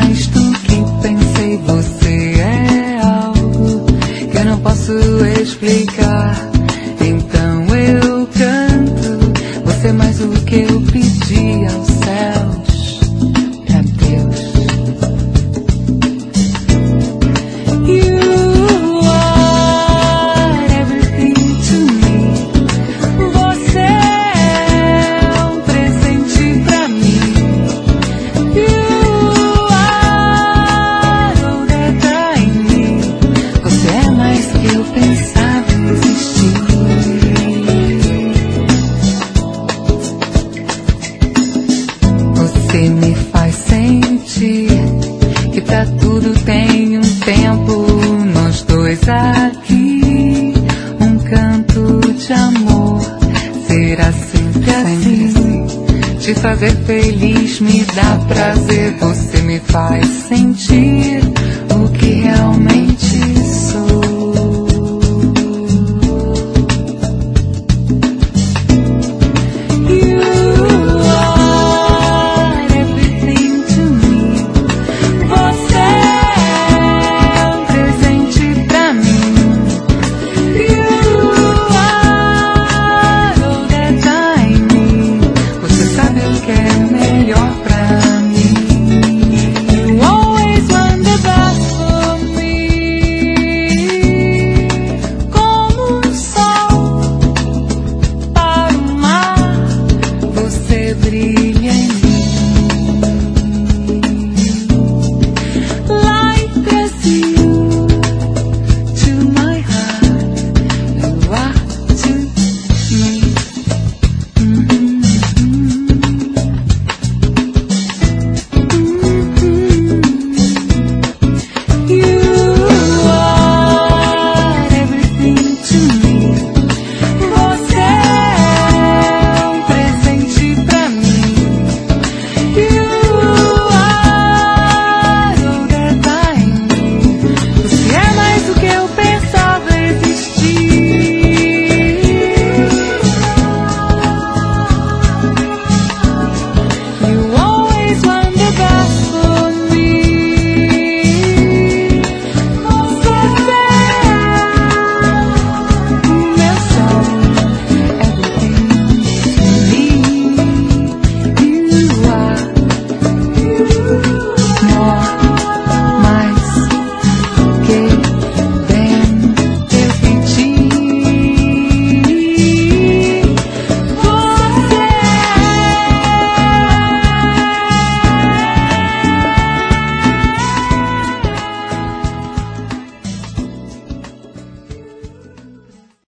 mais do que pensei. Você é algo que eu não posso explicar. Então eu canto, você é mais do que eu pedi aos céus, pra Deus. You are everything to me. Você é um presente pra mim. You are all that I need. Você é mais que eu pensava existir. Você me faz sentir que pra tudo tem um tempo. Nós dois aqui, um canto de amor. Será sempre assim. Te fazer feliz me dá prazer. Você me faz sentir o que realmente